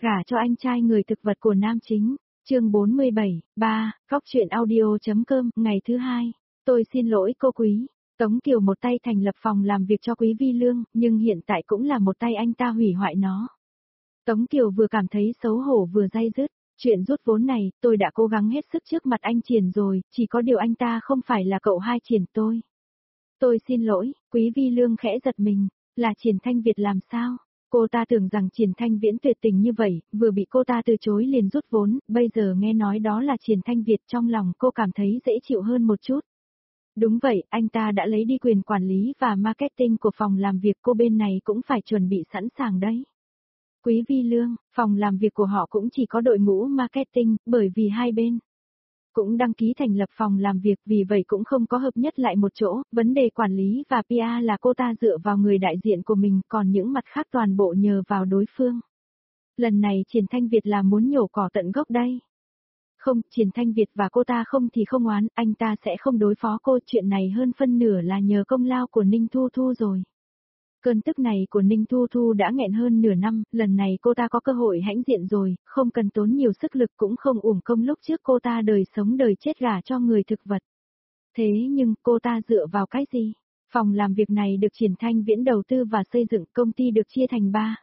Gả cho anh trai người thực vật của nam chính. Chương 47, 3, Cóc truyện audio.com, ngày thứ 2. Tôi xin lỗi cô Quý. Tống Kiều một tay thành lập phòng làm việc cho Quý Vi Lương, nhưng hiện tại cũng là một tay anh ta hủy hoại nó. Tống Kiều vừa cảm thấy xấu hổ vừa day dứt. Chuyện rút vốn này, tôi đã cố gắng hết sức trước mặt anh Triển rồi, chỉ có điều anh ta không phải là cậu hai Triển tôi. Tôi xin lỗi, Quý Vi Lương khẽ giật mình, là Triển Thanh Việt làm sao? Cô ta tưởng rằng Triển Thanh Viễn tuyệt tình như vậy, vừa bị cô ta từ chối liền rút vốn, bây giờ nghe nói đó là Triển Thanh Việt, trong lòng cô cảm thấy dễ chịu hơn một chút. Đúng vậy, anh ta đã lấy đi quyền quản lý và marketing của phòng làm việc, cô bên này cũng phải chuẩn bị sẵn sàng đấy. Quý Vi Lương, phòng làm việc của họ cũng chỉ có đội ngũ marketing, bởi vì hai bên cũng đăng ký thành lập phòng làm việc, vì vậy cũng không có hợp nhất lại một chỗ, vấn đề quản lý và PR là cô ta dựa vào người đại diện của mình, còn những mặt khác toàn bộ nhờ vào đối phương. Lần này Triển Thanh Việt là muốn nhổ cỏ tận gốc đây. Không, Triển Thanh Việt và cô ta không thì không oán, anh ta sẽ không đối phó cô, chuyện này hơn phân nửa là nhờ công lao của Ninh Thu Thu rồi. Cơn tức này của Ninh Thu Thu đã nghẹn hơn nửa năm, lần này cô ta có cơ hội hãnh diện rồi, không cần tốn nhiều sức lực cũng không uổng công lúc trước cô ta đời sống đời chết gả cho người thực vật. Thế nhưng cô ta dựa vào cái gì? Phòng làm việc này được Triển Thanh Viễn đầu tư và xây dựng, công ty được chia thành 3.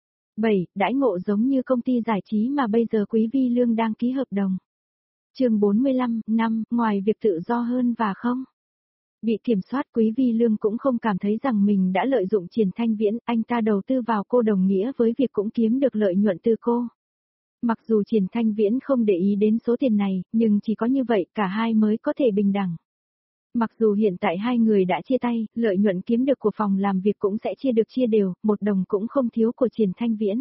7, đãi ngộ giống như công ty giải trí mà bây giờ Quý Vi Lương đang ký hợp đồng. Chương 45, 5, ngoài việc tự do hơn và không bị kiểm soát, Quý Vi Lương cũng không cảm thấy rằng mình đã lợi dụng Triển Thanh Viễn, anh ta đầu tư vào cô đồng nghĩa với việc cũng kiếm được lợi nhuận từ cô. Mặc dù Triển Thanh Viễn không để ý đến số tiền này, nhưng chỉ có như vậy cả hai mới có thể bình đẳng. Mặc dù hiện tại hai người đã chia tay, lợi nhuận kiếm được của phòng làm việc cũng sẽ chia đều, một đồng cũng không thiếu của Triển Thanh Viễn.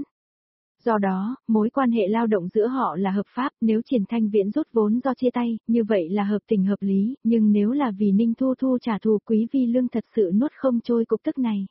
Do đó, mối quan hệ lao động giữa họ là hợp pháp, nếu Triển Thanh Viễn rút vốn do chia tay, như vậy là hợp tình hợp lý, nhưng nếu là vì Ninh Thu Thu trả thù, Quý Vi Lương thật sự nuốt không trôi cục tức này.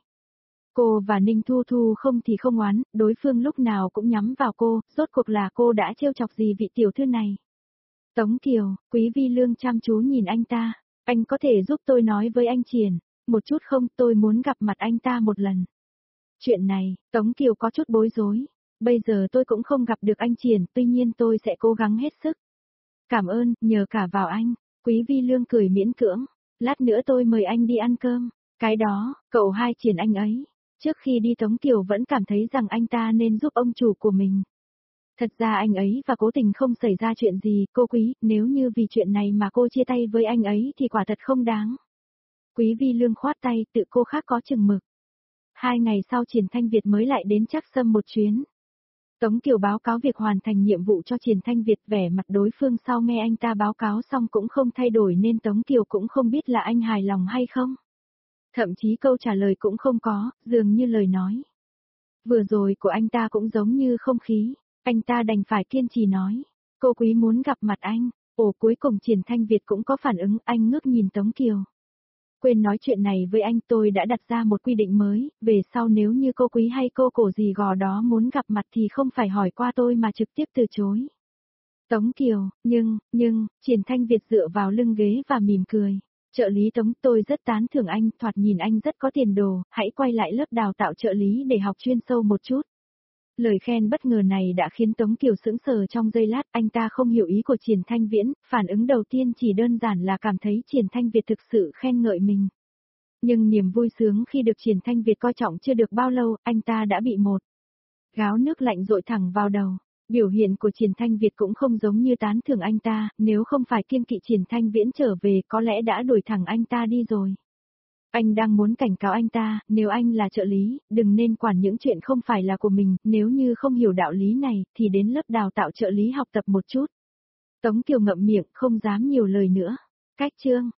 Cô và Ninh Thu Thu không thì không oán, đối phương lúc nào cũng nhắm vào cô, rốt cuộc là cô đã trêu chọc gì vị tiểu thư này. Tống Kiều, Quý Vi Lương chăm chú nhìn anh ta, anh có thể giúp tôi nói với anh Triển, một chút không, tôi muốn gặp mặt anh ta một lần. Chuyện này, Tống Kiều có chút bối rối. Bây giờ tôi cũng không gặp được anh Triển, tuy nhiên tôi sẽ cố gắng hết sức. Cảm ơn, nhờ cả vào anh. Quý Vi Lương cười miễn cưỡng. Lát nữa tôi mời anh đi ăn cơm. Cái đó, cậu hai Triển anh ấy. Trước khi đi Tống Kiều vẫn cảm thấy rằng anh ta nên giúp ông chủ của mình. Thật ra anh ấy và cố tình không xảy ra chuyện gì, cô Quý, nếu như vì chuyện này mà cô chia tay với anh ấy thì quả thật không đáng. Quý Vi Lương khoát tay, tự cô khác có chừng mực. 2 ngày sau Triển Thanh Việt mới lại đến Trắc Sâm một chuyến. Tống Kiều báo cáo việc hoàn thành nhiệm vụ cho Triển Thanh Việt, vẻ mặt đối phương sau nghe anh ta báo cáo xong cũng không thay đổi nên Tống Kiều cũng không biết là anh hài lòng hay không. Thậm chí câu trả lời cũng không có, dường như lời nói vừa rồi của anh ta cũng giống như không khí, anh ta đành phải kiên trì nói, cô Quý muốn gặp mặt anh. Ồ, cuối cùng Triển Thanh Việt cũng có phản ứng, anh ngước nhìn Tống Kiều. Quên nói chuyện này với anh, tôi đã đặt ra một quy định mới, về sau nếu như cô Quý hay cô cổ gì gò đó muốn gặp mặt thì không phải hỏi qua tôi mà trực tiếp từ chối. Tống Kiều, nhưng, Triển Thanh Việt dựa vào lưng ghế và mỉm cười. Trợ lý Tống, tôi rất tán thưởng anh, thoạt nhìn anh rất có tiền đồ, hãy quay lại lớp đào tạo trợ lý để học chuyên sâu một chút. Lời khen bất ngờ này đã khiến Tống Kiều sững sờ trong giây lát, anh ta không hiểu ý của Triển Thanh Viễn, phản ứng đầu tiên chỉ đơn giản là cảm thấy Triển Thanh Việt thực sự khen ngợi mình. Nhưng niềm vui sướng khi được Triển Thanh Việt coi trọng chưa được bao lâu, anh ta đã bị một gáo nước lạnh dội thẳng vào đầu. Biểu hiện của Triển Thanh Việt cũng không giống như tán thưởng anh ta, nếu không phải kiêng kỵ Triển Thanh Viễn trở về có lẽ đã đuổi thẳng anh ta đi rồi. Anh đang muốn cảnh cáo anh ta, nếu anh là trợ lý, đừng nên quản những chuyện không phải là của mình, nếu như không hiểu đạo lý này, thì đến lớp đào tạo trợ lý học tập một chút. Tống Kiều ngậm miệng, không dám nhiều lời nữa. Cách chương